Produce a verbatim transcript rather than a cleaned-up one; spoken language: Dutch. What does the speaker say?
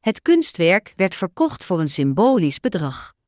Het kunstwerk werd verkocht voor een symbolisch bedrag.